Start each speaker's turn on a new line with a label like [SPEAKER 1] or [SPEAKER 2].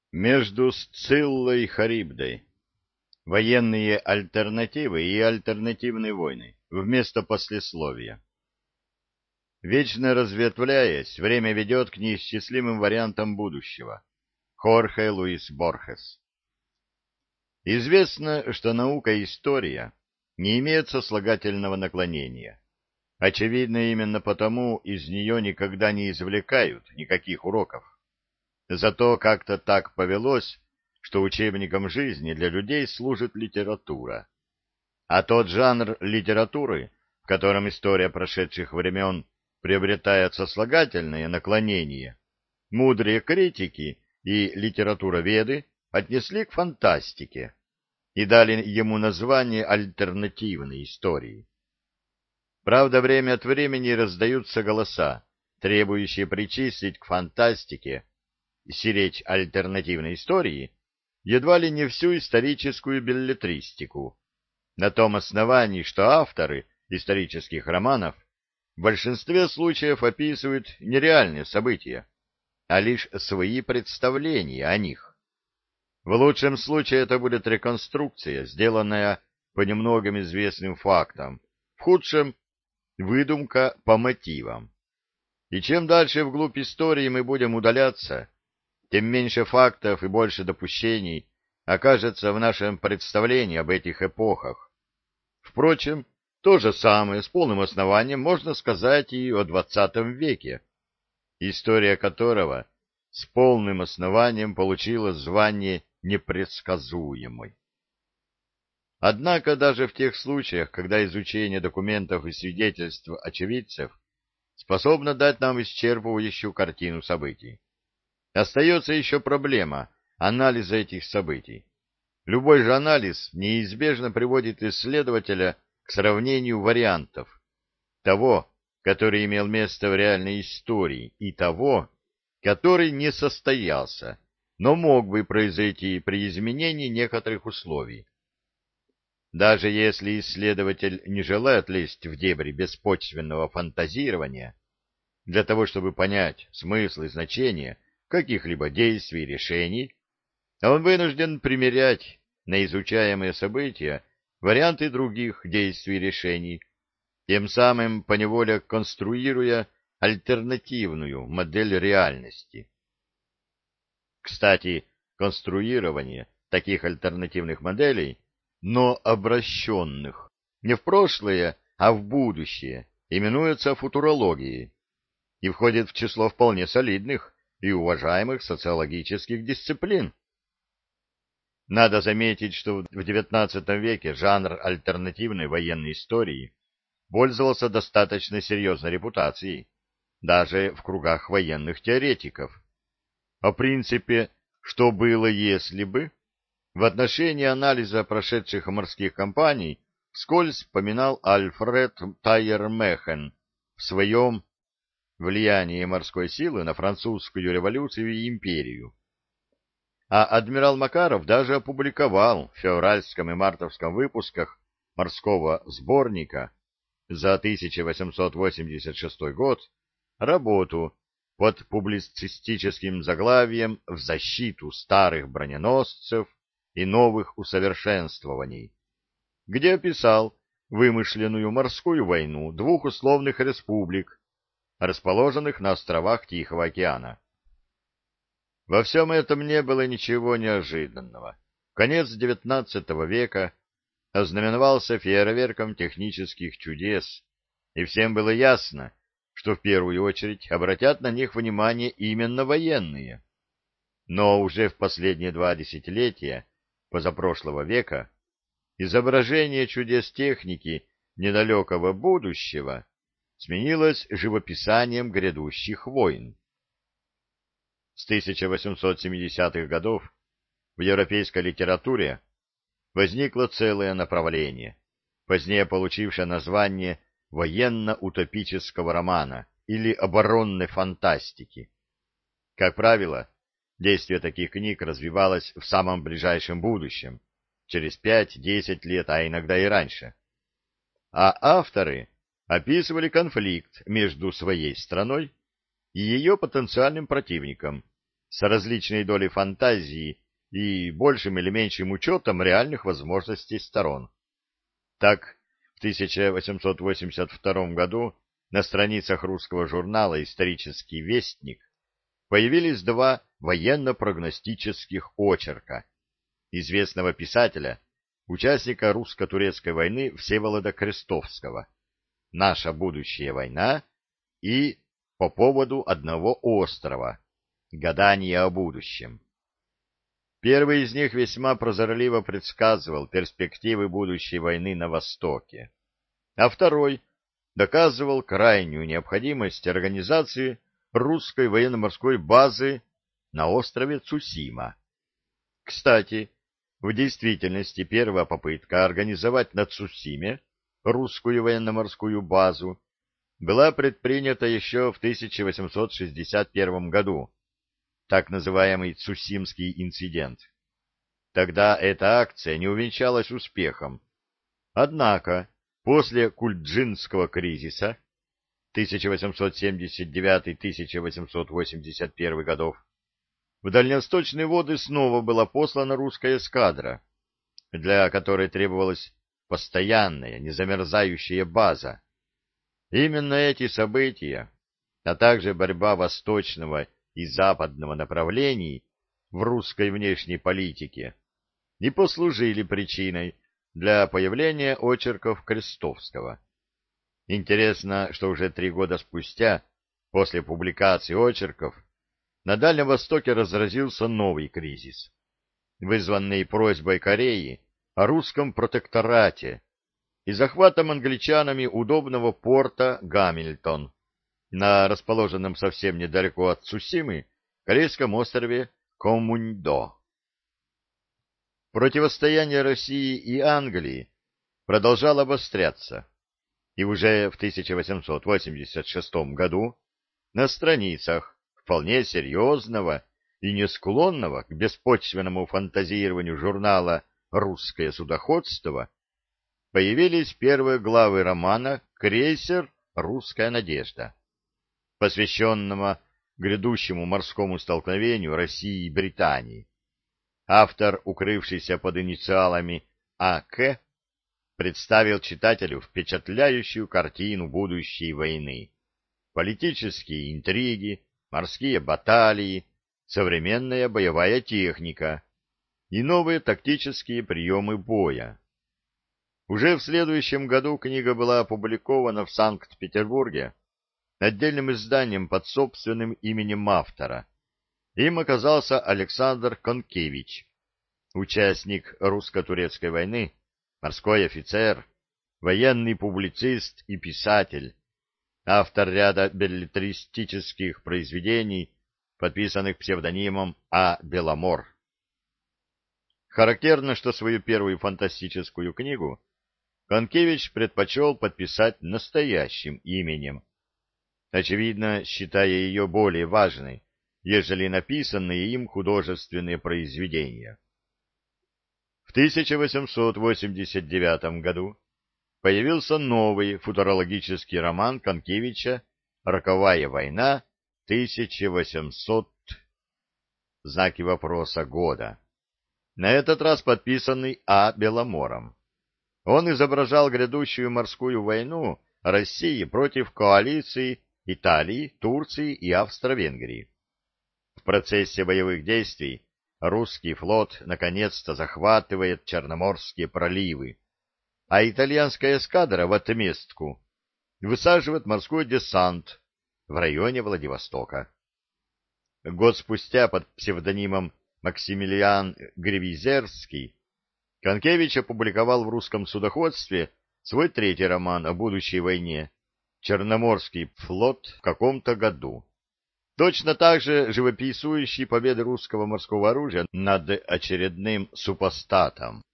[SPEAKER 1] Между Сциллой и Харибдой. Военные альтернативы и альтернативные войны. Вместо послесловия. Вечно разветвляясь, время ведет к неисчислимым вариантам будущего. Хорхе Луис Борхес. Известно, что наука и история не имеют сослагательного наклонения. Очевидно, именно потому из нее никогда не извлекают никаких уроков. Зато как-то так повелось, что учебником жизни для людей служит литература. А тот жанр литературы, в котором история прошедших времен приобретает сослагательное наклонение, мудрые критики и литературоведы отнесли к фантастике и дали ему название альтернативной истории. Правда, время от времени раздаются голоса, требующие причислить к фантастике, сиречь альтернативной истории, едва ли не всю историческую беллетристику, на том основании, что авторы исторических романов в большинстве случаев описывают не реальные события, а лишь свои представления о них. В лучшем случае это будет реконструкция, сделанная по немногим известным фактам, в худшем — выдумка по мотивам. И чем дальше вглубь истории мы будем удаляться, тем меньше фактов и больше допущений окажется в нашем представлении об этих эпохах. Впрочем, то же самое с полным основанием можно сказать и о XX веке, история которого с полным основанием получила звание непредсказуемой. Однако даже в тех случаях, когда изучение документов и свидетельств очевидцев способно дать нам исчерпывающую картину событий, остается еще проблема анализа этих событий. Любой же анализ неизбежно приводит исследователя к сравнению вариантов того, который имел место в реальной истории, и того, который не состоялся, но мог бы произойти при изменении некоторых условий. Даже если исследователь не желает лезть в дебри беспочвенного фантазирования, для того, чтобы понять смысл и значение каких-либо действий и решений, он вынужден примерять на изучаемые события варианты других действий и решений, тем самым поневоле конструируя альтернативную модель реальности. Кстати, конструирование таких альтернативных моделей, но обращенных не в прошлое, а в будущее, именуется футурологией и входит в число вполне солидных и уважаемых социологических дисциплин. Надо заметить, что в XIX веке жанр альтернативной военной истории пользовался достаточно серьезной репутацией, даже в кругах военных теоретиков. О принципе «что было, если бы» в отношении анализа прошедших морских кампаний вскользь вспоминал Альфред Тайер-Мехен в своем «Влияние морской силы на французскую революцию и империю». А адмирал Макаров даже опубликовал в февральском и мартовском выпусках морского сборника за 1886 год работу под публицистическим заглавием «В защиту старых броненосцев и новых усовершенствований», где описал вымышленную морскую войну двух условных республик, расположенных на островах Тихого океана. Во всем этом не было ничего неожиданного. Конец XIX века ознаменовался фейерверком технических чудес, и всем было ясно, что в первую очередь обратят на них внимание именно военные. Но уже в последние 2 десятилетия позапрошлого века изображение чудес техники недалекого будущего сменилось живописанием грядущих войн. С 1870-х годов в европейской литературе возникло целое направление, позднее получившее название военно-утопического романа или оборонной фантастики. Как правило, действие таких книг развивалось в самом ближайшем будущем, через 5-10 лет, а иногда и раньше. А авторы описывали конфликт между своей страной и ее потенциальным противником, с различной долей фантазии и большим или меньшим учетом реальных возможностей сторон. Так, в 1882 году на страницах русского журнала «Исторический вестник» появились два военно-прогностических очерка известного писателя, участника русско-турецкой войны Всеволода Крестовского «Наша будущая война» и «По поводу одного острова. Гадание о будущем». Первый из них весьма прозорливо предсказывал перспективы будущей войны на Востоке, а второй доказывал крайнюю необходимость организации русской военно-морской базы на острове Цусима. Кстати, в действительности первая попытка организовать на Цусиме русскую военно-морскую базу была предпринята еще в 1861 году, так называемый Цусимский инцидент. Тогда эта акция не увенчалась успехом. Однако после Кульджинского кризиса 1879-1881 годов в дальневосточные воды снова была послана русская эскадра, для которой требовалась постоянная, незамерзающая база. Именно эти события, а также борьба восточного и западного направлений в русской внешней политике и послужили причиной для появления очерков Крестовского. Интересно, что уже 3 года спустя, после публикации очерков, на Дальнем Востоке разразился новый кризис, вызванный просьбой Кореи о русском протекторате и захватом англичанами удобного порта Гамильтон на расположенном совсем недалеко от Цусимы корейском острове Комуньдо. Противостояние России и Англии продолжало обостряться, и уже в 1886 году на страницах вполне серьезного и не склонного к беспочвенному фантазированию журнала «Русское судоходство» появились первые главы романа «Крейсер. Русская надежда», посвященного грядущему морскому столкновению России и Британии. Автор, укрывшийся под инициалами А.К., представил читателю впечатляющую картину будущей войны: политические интриги, морские баталии, современная боевая техника и новые тактические приемы боя. Уже в следующем году книга была опубликована в Санкт-Петербурге отдельным изданием под собственным именем автора. Им оказался Александр Конкевич, участник русско-турецкой войны, морской офицер, военный публицист и писатель, автор ряда беллетристических произведений, подписанных псевдонимом А. Беломор. Характерно, что свою первую фантастическую книгу Конкевич предпочел подписать настоящим именем, очевидно, считая ее более важной, ежели написанные им художественные произведения. В 1889 году появился новый футурологический роман Конкевича «Роковая война 1800 знаки вопроса года», на этот раз подписанный А. Беломором. Он изображал грядущую морскую войну России против коалиции Италии, Турции и Австро-Венгрии. В процессе боевых действий русский флот наконец-то захватывает Черноморские проливы, а итальянская эскадра в отместку высаживает морской десант в районе Владивостока. Год спустя под псевдонимом Максимилиан Гревизерский Конкевич опубликовал в русском судоходстве свой третий роман о будущей войне «Черноморский флот в каком-то году», точно так же живописующий победы русского морского оружия над очередным супостатом.